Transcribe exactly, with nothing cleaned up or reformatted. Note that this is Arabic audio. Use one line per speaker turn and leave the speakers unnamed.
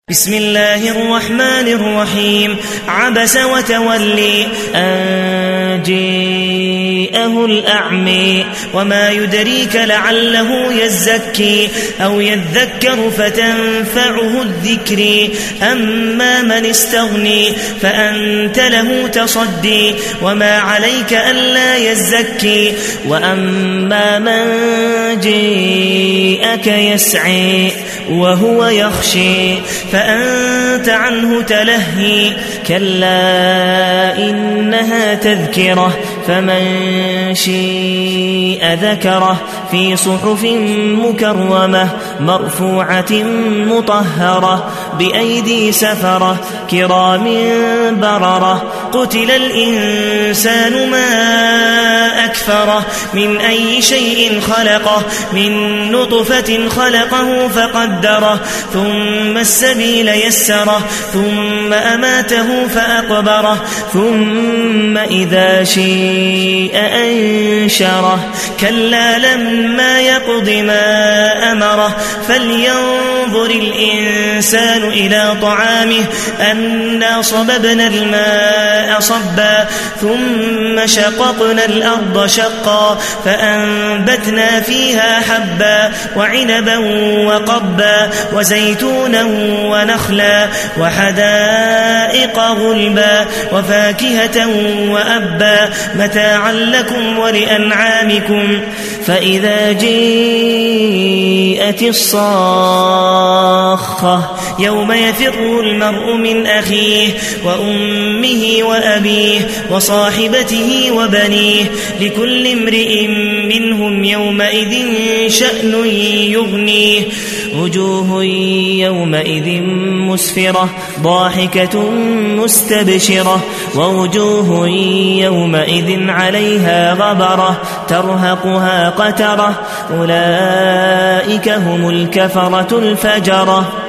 بسم الله الرحمن الرحيم عبس وتولي أن جاءه الأعمى وما يدريك لعله يزكي أو يذكر فتنفعه الذكر أما من استغني فأنت له تصدي وما عليك ألا يزكي وأما من جاءك يسعي وهو يخشي فأنت عنه تلهي كلا إنها تذكرة فمن شاء ذكره في صحف مكرمة مرفوعة مطهرة بأيدي سفرة كرام بررة قتل الإنسان ما أكفره من أي شيء خلقه من نطفة خلقه فقدره ثم السبيل يسره ثم أماته فأقبره ثم إذا شيء أنشره كلا لما يقض ما أمره فلينظر الإنسان إلى طعامه أنا صببنا الماء صبا ثم شققنا الأرض شقا فأنبتنا فيها حبا وعنبا وقبا وزيتونا ونخلا وحدائق غلبا وفاكهة وأبا متاعا لكم ولأنعامكم فإذا جاءت الصاخة يوم يفر المرء من أخيه وأمه وأبيه وصاحبته وبنيه لكل امرئ منهم يومئذ شأن يغنيه وجوه يومئذ مسفرة ضاحكة مستبشرة ووجوه يومئذ عليها غبرة ترهقها قترة أولئك هم الكفرة الفجرة.